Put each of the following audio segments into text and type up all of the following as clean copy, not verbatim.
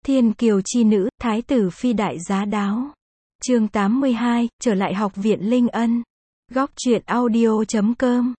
Thiên kiều chi nữ, thái tử phi đại giá đáo. Chương 82, trở lại học viện Linh Ân. Góc truyện audio.com.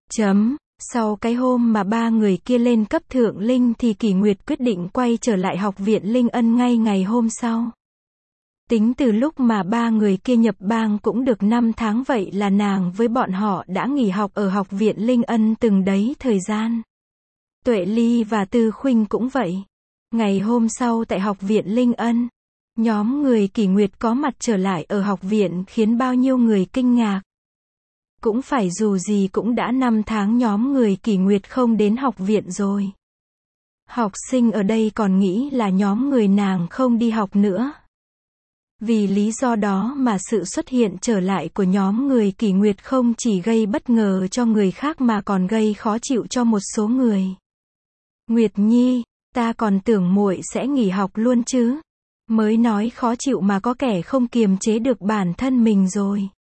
Sau cái hôm mà ba người kia lên cấp thượng linh thì Kỷ Nguyệt quyết định quay trở lại học viện Linh Ân ngay ngày hôm sau. Tính từ lúc mà ba người kia nhập bang cũng được 5 tháng, vậy là nàng với bọn họ đã nghỉ học ở học viện Linh Ân từng đấy thời gian. Tuệ Ly và Tư Khuynh cũng vậy. Ngày hôm sau tại học viện Linh Ân, nhóm người Kỷ Nguyệt có mặt trở lại ở học viện khiến bao nhiêu người kinh ngạc. Cũng phải, dù gì cũng đã 5 tháng nhóm người Kỷ Nguyệt không đến học viện rồi. Học sinh ở đây còn nghĩ là nhóm người nàng không đi học nữa. Vì lý do đó mà sự xuất hiện trở lại của nhóm người Kỷ Nguyệt không chỉ gây bất ngờ cho người khác mà còn gây khó chịu cho một số người. Nguyệt Nhi, ta còn tưởng muội sẽ nghỉ học luôn chứ. Mới nói khó chịu mà có kẻ không kiềm chế được bản thân mình rồi.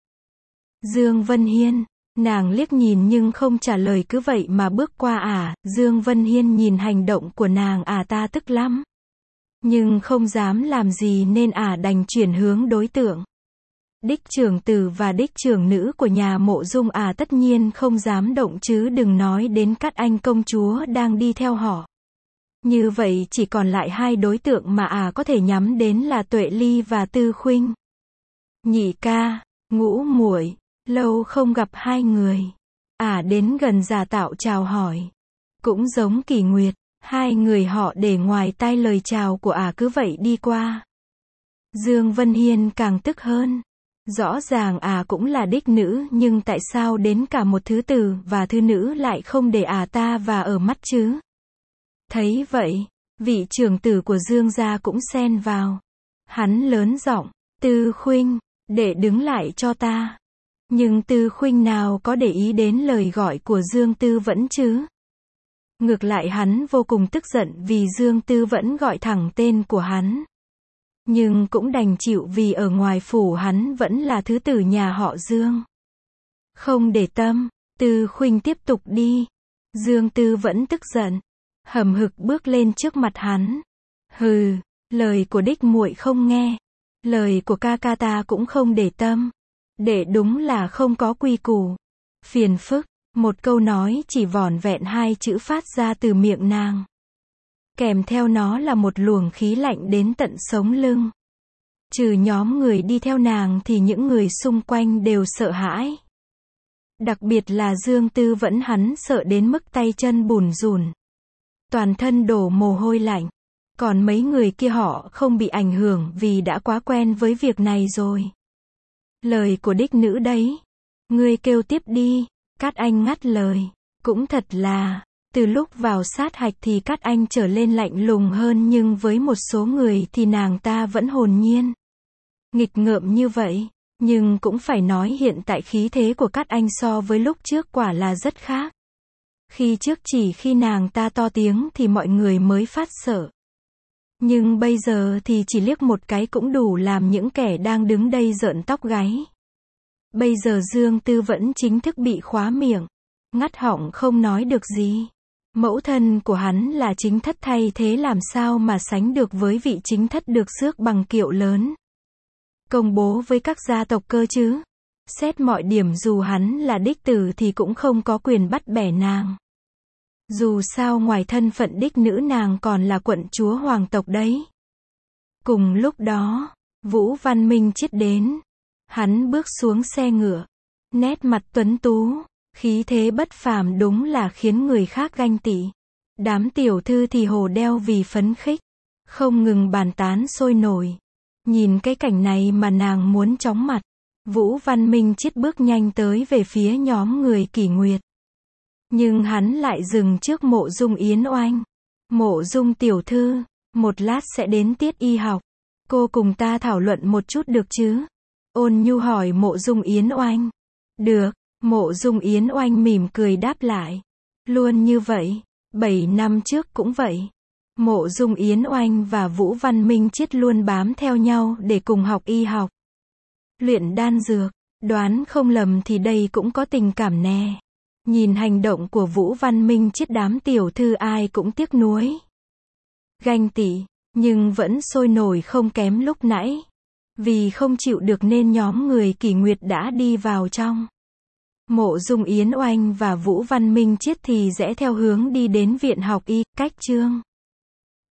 Dương Vân Hiên, nàng liếc nhìn nhưng không trả lời, cứ vậy mà bước qua. Dương Vân Hiên nhìn hành động của nàng, ta tức lắm. Nhưng không dám làm gì nên đành chuyển hướng đối tượng. Đích trưởng tử và đích trưởng nữ của nhà Mộ Dung, tất nhiên không dám động, chứ đừng nói đến Cát Anh công chúa đang đi theo họ. Như vậy chỉ còn lại hai đối tượng mà có thể nhắm đến là Tuệ Ly và Tư Khuynh. Nhị ca, Ngũ muội, lâu không gặp hai người. Đến gần giả tạo chào hỏi. Cũng giống Kỷ Nguyệt, hai người họ để ngoài tai lời chào của cứ vậy đi qua. Dương Vân Hiên càng tức hơn. Rõ ràng cũng là đích nữ, nhưng tại sao đến cả một thứ tử và thứ nữ lại không để ta và ở mắt chứ? Thấy vậy, vị trưởng tử của Dương gia cũng xen vào. Hắn lớn giọng, Tư Khuynh, để đứng lại cho ta. Nhưng Tư Khuynh nào có để ý đến lời gọi của Dương Tư Vẫn chứ? Ngược lại hắn vô cùng tức giận vì Dương Tư Vẫn gọi thẳng tên của hắn. Nhưng cũng đành chịu vì ở ngoài phủ hắn vẫn là thứ tử nhà họ Dương. Không để tâm, Tư Khuynh tiếp tục đi. Dương Tư Vẫn tức giận, hầm hực bước lên trước mặt hắn. Hừ, lời của đích muội không nghe. Lời của ca ca ta cũng không để tâm. Để đúng là không có quy củ. Phiền phức, một câu nói chỉ vỏn vẹn 2 chữ phát ra từ miệng nàng. Kèm theo nó là một luồng khí lạnh đến tận sống lưng. Trừ nhóm người đi theo nàng thì những người xung quanh đều sợ hãi. Đặc biệt là Dương Tư Vẫn, hắn sợ đến mức tay chân bủn rủn. Toàn thân đổ mồ hôi lạnh. Còn mấy người kia họ không bị ảnh hưởng vì đã quá quen với việc này rồi. Lời của đích nữ đấy. Ngươi kêu tiếp đi. Cát Anh ngắt lời. Cũng thật là, từ lúc vào sát hạch thì Cát Anh trở lên lạnh lùng hơn, nhưng với một số người thì nàng ta vẫn hồn nhiên. Nghịch ngợm như vậy. Nhưng cũng phải nói hiện tại khí thế của Cát Anh so với lúc trước quả là rất khác. Khi trước chỉ khi nàng ta to tiếng thì mọi người mới phát sợ. Nhưng bây giờ thì chỉ liếc một cái cũng đủ làm những kẻ đang đứng đây rợn tóc gáy. Bây giờ Dương Tư Vẫn chính thức bị khóa miệng, ngắt họng không nói được gì. Mẫu thân của hắn là chính thất thay thế, làm sao mà sánh được với vị chính thất được rước bằng kiệu lớn. Công bố với các gia tộc cơ chứ. Xét mọi điểm dù hắn là đích tử thì cũng không có quyền bắt bẻ nàng. Dù sao ngoài thân phận đích nữ nàng còn là quận chúa hoàng tộc đấy. Cùng lúc đó, Vũ Văn Minh Chiết đến. Hắn bước xuống xe ngựa. Nét mặt tuấn tú, khí thế bất phàm đúng là khiến người khác ganh tị. Đám tiểu thư thì hồ đeo vì phấn khích. Không ngừng bàn tán sôi nổi. Nhìn cái cảnh này mà nàng muốn chóng mặt. Vũ Văn Minh Chiết bước nhanh tới về phía nhóm người Kỷ Nguyệt. Nhưng hắn lại dừng trước Mộ Dung Yến Oanh. Mộ Dung tiểu thư, một lát sẽ đến tiết y học. Cô cùng ta thảo luận một chút được chứ? Ôn nhu hỏi Mộ Dung Yến Oanh. Được, Mộ Dung Yến Oanh mỉm cười đáp lại. Luôn như vậy, 7 năm trước cũng vậy. Mộ Dung Yến Oanh và Vũ Văn Minh Chiết luôn bám theo nhau để cùng học y học. Luyện đan dược, đoán không lầm thì đây cũng có tình cảm nè. Nhìn hành động của Vũ Văn Minh Chiết đám tiểu thư ai cũng tiếc nuối. Ganh tị, Nhưng vẫn sôi nổi không kém lúc nãy. Vì không chịu được nên nhóm người Kỷ Nguyệt đã đi vào trong. Mộ Dung Yến Oanh và Vũ Văn Minh Chiết thì rẽ theo hướng đi đến Viện Học Y, cách Chương